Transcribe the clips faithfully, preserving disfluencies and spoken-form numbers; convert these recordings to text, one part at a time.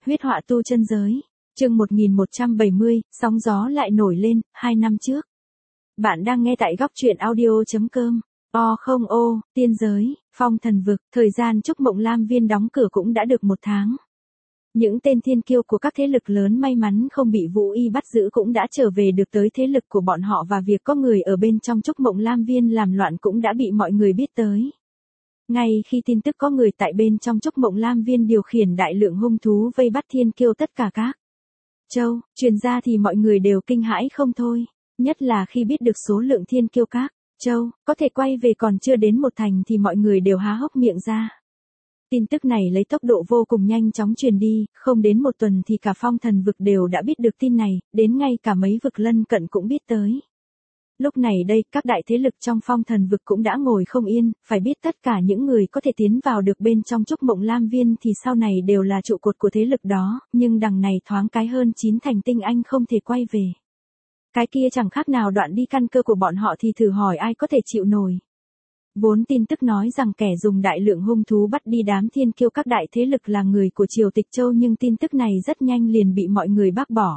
Huyết họa tu chân giới. Chương một nghìn một trăm bảy mươi, sóng gió lại nổi lên, hai năm trước. Bạn đang nghe tại góc truyện audio chấm com. O không ô, tiên giới, phong thần vực, thời gian Trúc Mộng Lam Viên đóng cửa cũng đã được một tháng. Những tên thiên kiêu của các thế lực lớn may mắn không bị Vũ Y bắt giữ cũng đã trở về được tới thế lực của bọn họ, và việc có người ở bên trong Trúc Mộng Lam Viên làm loạn cũng đã bị mọi người biết tới. Ngay khi tin tức có người tại bên trong Trúc Mộng Lam Viên điều khiển đại lượng hung thú vây bắt thiên kiêu tất cả các châu truyền ra thì mọi người đều kinh hãi không thôi, nhất là khi biết được số lượng thiên kiêu các châu có thể quay về còn chưa đến một thành thì mọi người đều há hốc miệng ra. Tin tức này lấy tốc độ vô cùng nhanh chóng truyền đi, không đến một tuần thì cả phong thần vực đều đã biết được tin này, đến ngay cả mấy vực lân cận cũng biết tới. Lúc này đây, các đại thế lực trong phong thần vực cũng đã ngồi không yên, phải biết tất cả những người có thể tiến vào được bên trong Trúc Mộng Lam Viên thì sau này đều là trụ cột của thế lực đó, nhưng đằng này thoáng cái hơn chín thành tinh anh không thể quay về. Cái kia chẳng khác nào đoạn đi căn cơ của bọn họ thì thử hỏi ai có thể chịu nổi. Vốn tin tức nói rằng kẻ dùng đại lượng hung thú bắt đi đám thiên kiêu các đại thế lực là người của Triều Tịch Châu, nhưng tin tức này rất nhanh liền bị mọi người bác bỏ.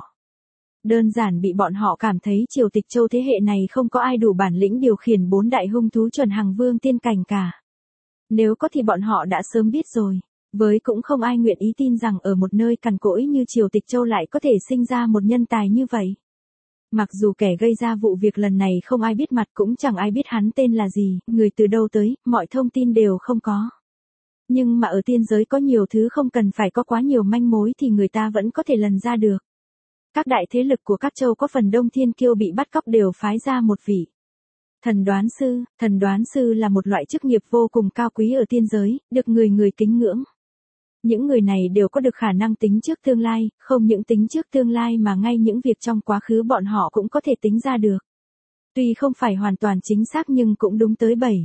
Đơn giản bị bọn họ cảm thấy Triều Tịch Châu thế hệ này không có ai đủ bản lĩnh điều khiển bốn đại hung thú chuẩn hàng vương tiên cảnh cả. Nếu có thì bọn họ đã sớm biết rồi. Với cũng không ai nguyện ý tin rằng ở một nơi cằn cỗi như Triều Tịch Châu lại có thể sinh ra một nhân tài như vậy. Mặc dù kẻ gây ra vụ việc lần này không ai biết mặt, cũng chẳng ai biết hắn tên là gì, người từ đâu tới, mọi thông tin đều không có. Nhưng mà ở tiên giới có nhiều thứ không cần phải có quá nhiều manh mối thì người ta vẫn có thể lần ra được. Các đại thế lực của các châu có phần đông thiên kiêu bị bắt cóc đều phái ra một vị thần đoán sư. Thần đoán sư là một loại chức nghiệp vô cùng cao quý ở tiên giới, được người người kính ngưỡng. Những người này đều có được khả năng tính trước tương lai, không những tính trước tương lai mà ngay những việc trong quá khứ bọn họ cũng có thể tính ra được. Tuy không phải hoàn toàn chính xác nhưng cũng đúng tới bảy,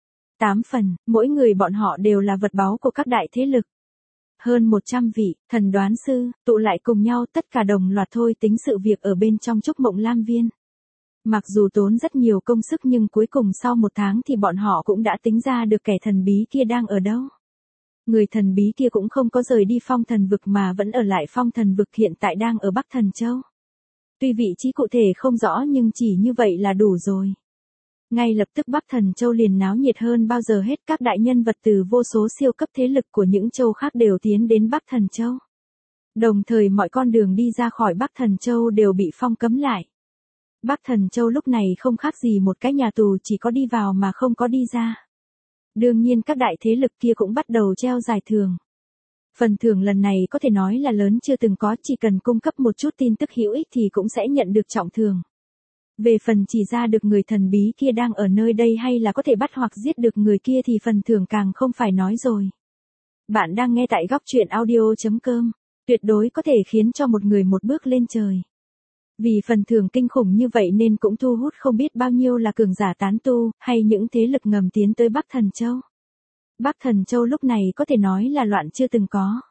tám phần, mỗi người bọn họ đều là vật báu của các đại thế lực. Hơn một trăm vị thần đoán sư tụ lại cùng nhau, tất cả đồng loạt thôi tính sự việc ở bên trong Trúc Mộng Lam Viên. Mặc dù tốn rất nhiều công sức nhưng cuối cùng sau một tháng thì bọn họ cũng đã tính ra được kẻ thần bí kia đang ở đâu. Người thần bí kia cũng không có rời đi phong thần vực mà vẫn ở lại phong thần vực, hiện tại đang ở Bắc Thần Châu. Tuy vị trí cụ thể không rõ nhưng chỉ như vậy là đủ rồi. Ngay lập tức Bắc Thần Châu liền náo nhiệt hơn bao giờ hết, các đại nhân vật từ vô số siêu cấp thế lực của những châu khác đều tiến đến Bắc Thần Châu. Đồng thời mọi con đường đi ra khỏi Bắc Thần Châu đều bị phong cấm lại. Bắc Thần Châu lúc này không khác gì một cái nhà tù, chỉ có đi vào mà không có đi ra. Đương nhiên các đại thế lực kia cũng bắt đầu treo giải thưởng. Phần thưởng lần này có thể nói là lớn chưa từng có, chỉ cần cung cấp một chút tin tức hữu ích thì cũng sẽ nhận được trọng thưởng. Về phần chỉ ra được người thần bí kia đang ở nơi đây hay là có thể bắt hoặc giết được người kia thì phần thưởng càng không phải nói rồi. Bạn đang nghe tại góc truyện audio chấm com, tuyệt đối có thể khiến cho một người một bước lên trời. Vì phần thưởng kinh khủng như vậy nên cũng thu hút không biết bao nhiêu là cường giả tán tu, hay những thế lực ngầm tiến tới Bắc Thần Châu. Bắc Thần Châu lúc này có thể nói là loạn chưa từng có.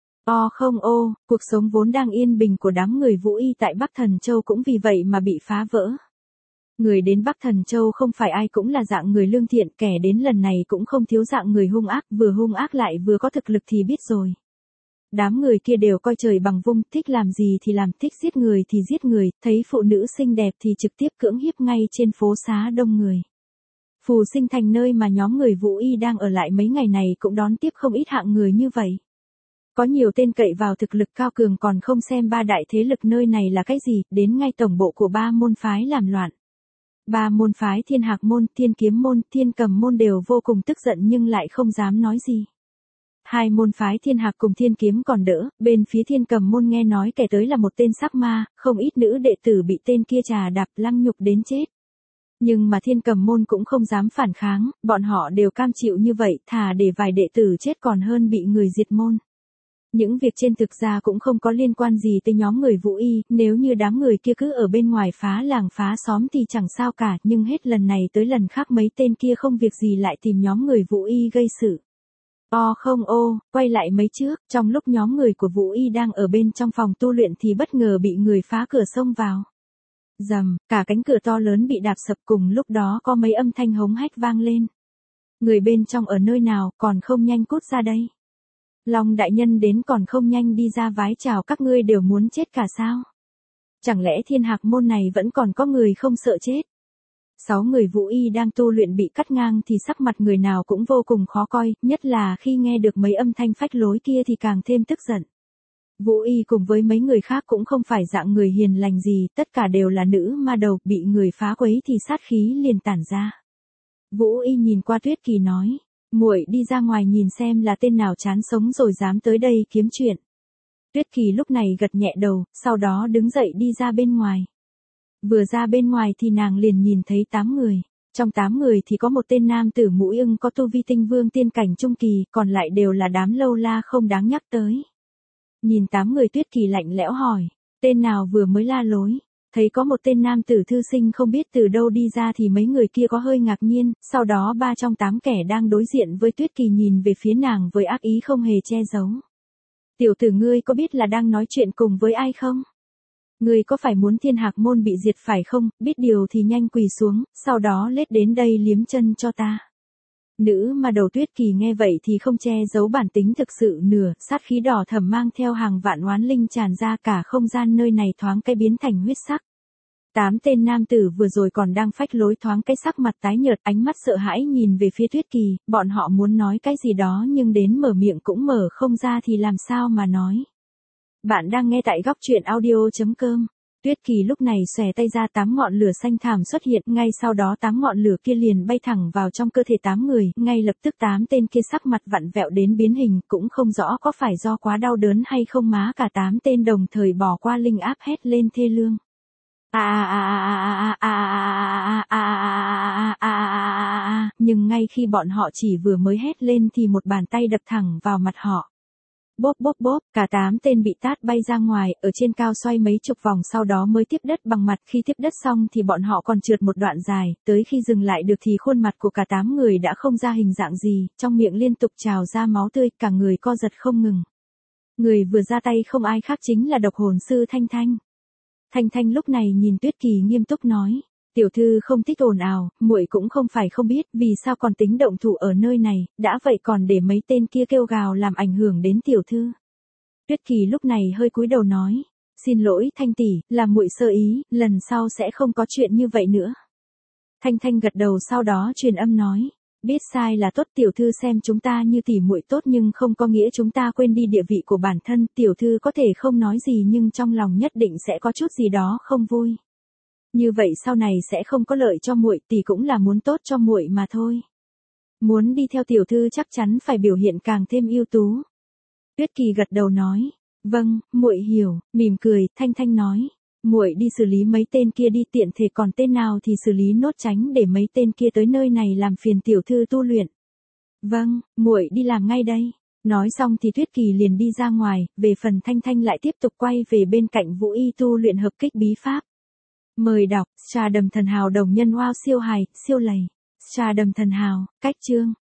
O không ô, cuộc sống vốn đang yên bình của đám người Vũ Y tại Bắc Thần Châu cũng vì vậy mà bị phá vỡ. Người đến Bắc Thần Châu không phải ai cũng là dạng người lương thiện, kẻ đến lần này cũng không thiếu dạng người hung ác, vừa hung ác lại vừa có thực lực thì biết rồi. Đám người kia đều coi trời bằng vung, thích làm gì thì làm, thích giết người thì giết người, thấy phụ nữ xinh đẹp thì trực tiếp cưỡng hiếp ngay trên phố xá đông người. Phù Sinh Thành, nơi mà nhóm người Vũ Y đang ở lại mấy ngày này, cũng đón tiếp không ít hạng người như vậy. Có nhiều tên cậy vào thực lực cao cường còn không xem ba đại thế lực nơi này là cái gì, đến ngay tổng bộ của ba môn phái làm loạn. Ba môn phái Thiên Hạc Môn, Thiên Kiếm Môn, Thiên Cầm Môn đều vô cùng tức giận nhưng lại không dám nói gì. Hai môn phái Thiên Hạc cùng Thiên Kiếm còn đỡ, bên phía Thiên Cầm Môn nghe nói kẻ tới là một tên sắc ma, không ít nữ đệ tử bị tên kia trà đạp lăng nhục đến chết. Nhưng mà Thiên Cầm Môn cũng không dám phản kháng, bọn họ đều cam chịu như vậy, thà để vài đệ tử chết còn hơn bị người diệt môn. Những việc trên thực ra cũng không có liên quan gì tới nhóm người Vũ Y, nếu như đám người kia cứ ở bên ngoài phá làng phá xóm thì chẳng sao cả, nhưng hết lần này tới lần khác mấy tên kia không việc gì lại tìm nhóm người Vũ Y gây sự. O không ô, quay lại mấy trước, trong lúc nhóm người của Vũ Y đang ở bên trong phòng tu luyện thì bất ngờ bị người phá cửa xông vào. Rầm, cả cánh cửa to lớn bị đạp sập, cùng lúc đó có mấy âm thanh hống hách vang lên. Người bên trong ở nơi nào, còn không nhanh cút ra đây. Long đại nhân đến còn không nhanh đi ra vái chào, các ngươi đều muốn chết cả sao? Chẳng lẽ thiên hạc môn này vẫn còn có người không sợ chết? Sáu người Vũ Y đang tu luyện bị cắt ngang thì sắc mặt người nào cũng vô cùng khó coi, nhất là khi nghe được mấy âm thanh phách lối kia thì càng thêm tức giận. Vũ Y cùng với mấy người khác cũng không phải dạng người hiền lành gì, tất cả đều là nữ ma đầu, bị người phá quấy thì sát khí liền tản ra. Vũ Y nhìn qua Tuyết Kỳ nói, muội đi ra ngoài nhìn xem là tên nào chán sống rồi dám tới đây kiếm chuyện. Tuyết Kỳ lúc này gật nhẹ đầu, sau đó đứng dậy đi ra bên ngoài. Vừa ra bên ngoài thì nàng liền nhìn thấy tám người. Trong tám người thì có một tên nam tử mũi ưng có tu vi tinh vương tiên cảnh trung kỳ, còn lại đều là đám lâu la không đáng nhắc tới. Nhìn tám người Tuyết Kỳ lạnh lẽo hỏi, tên nào vừa mới la lối? Thấy có một tên nam tử thư sinh không biết từ đâu đi ra thì mấy người kia có hơi ngạc nhiên, sau đó ba trong tám kẻ đang đối diện với Tuyết Kỳ nhìn về phía nàng với ác ý không hề che giấu. Tiểu tử ngươi có biết là đang nói chuyện cùng với ai không? Ngươi có phải muốn thiên hạc môn bị diệt phải không? Biết điều thì nhanh quỳ xuống, sau đó lết đến đây liếm chân cho ta. Nữ mà đầu Tuyết Kỳ nghe vậy thì không che giấu bản tính thực sự nửa, sát khí đỏ thẫm mang theo hàng vạn oán linh tràn ra, cả không gian nơi này thoáng cái biến thành huyết sắc. Tám tên nam tử vừa rồi còn đang phách lối thoáng cái sắc mặt tái nhợt, ánh mắt sợ hãi nhìn về phía Tuyết Kỳ, bọn họ muốn nói cái gì đó nhưng đến mở miệng cũng mở không ra thì làm sao mà nói. Bạn đang nghe tại góc truyện audio chấm com. Tuyết Kỳ lúc này xòe tay ra, tám ngọn lửa xanh thảm xuất hiện, ngay sau đó tám ngọn lửa kia liền bay thẳng vào trong cơ thể tám người, ngay lập tức tám tên kia sắc mặt vặn vẹo đến biến hình, cũng không rõ có phải do quá đau đớn hay không má cả tám tên đồng thời bỏ qua linh áp hét lên thê lương. A a a a a a a a a, nhưng ngay khi bọn họ chỉ vừa mới hét lên thì một bàn tay đập thẳng vào mặt họ. Bốp bốp bốp, cả tám tên bị tát bay ra ngoài, ở trên cao xoay mấy chục vòng sau đó mới tiếp đất bằng mặt, khi tiếp đất xong thì bọn họ còn trượt một đoạn dài, tới khi dừng lại được thì khuôn mặt của cả tám người đã không ra hình dạng gì, trong miệng liên tục trào ra máu tươi, cả người co giật không ngừng. Người vừa ra tay không ai khác chính là độc hồn sư Thanh Thanh. Thanh Thanh lúc này nhìn Tuyết Kỳ nghiêm túc nói, tiểu thư không thích ồn ào, muội cũng không phải không biết vì sao còn tính động thủ ở nơi này, đã vậy còn để mấy tên kia kêu gào làm ảnh hưởng đến tiểu thư. Tuyết Kỳ lúc này hơi cúi đầu nói, xin lỗi Thanh tỷ, là muội sơ ý, lần sau sẽ không có chuyện như vậy nữa. Thanh Thanh gật đầu sau đó truyền âm nói, biết sai là tốt, tiểu thư xem chúng ta như tỷ muội tốt nhưng không có nghĩa chúng ta quên đi địa vị của bản thân, tiểu thư có thể không nói gì nhưng trong lòng nhất định sẽ có chút gì đó không vui. Như vậy sau này sẽ không có lợi cho muội, tỷ cũng là muốn tốt cho muội mà thôi. Muốn đi theo tiểu thư chắc chắn phải biểu hiện càng thêm ưu tú. Tuyết Kỳ gật đầu nói, vâng, muội hiểu, mỉm cười, Thanh Thanh nói, muội đi xử lý mấy tên kia đi, tiện thể còn tên nào thì xử lý nốt, tránh để mấy tên kia tới nơi này làm phiền tiểu thư tu luyện. Vâng, muội đi làm ngay đây. Nói xong thì Tuyết Kỳ liền đi ra ngoài, về phần Thanh Thanh lại tiếp tục quay về bên cạnh Vũ Y tu luyện hợp kích bí pháp. Mời đọc, Trà Đầm Thần Hào đồng nhân wow siêu hài, siêu lầy. Trà Đầm Thần Hào, cách chương.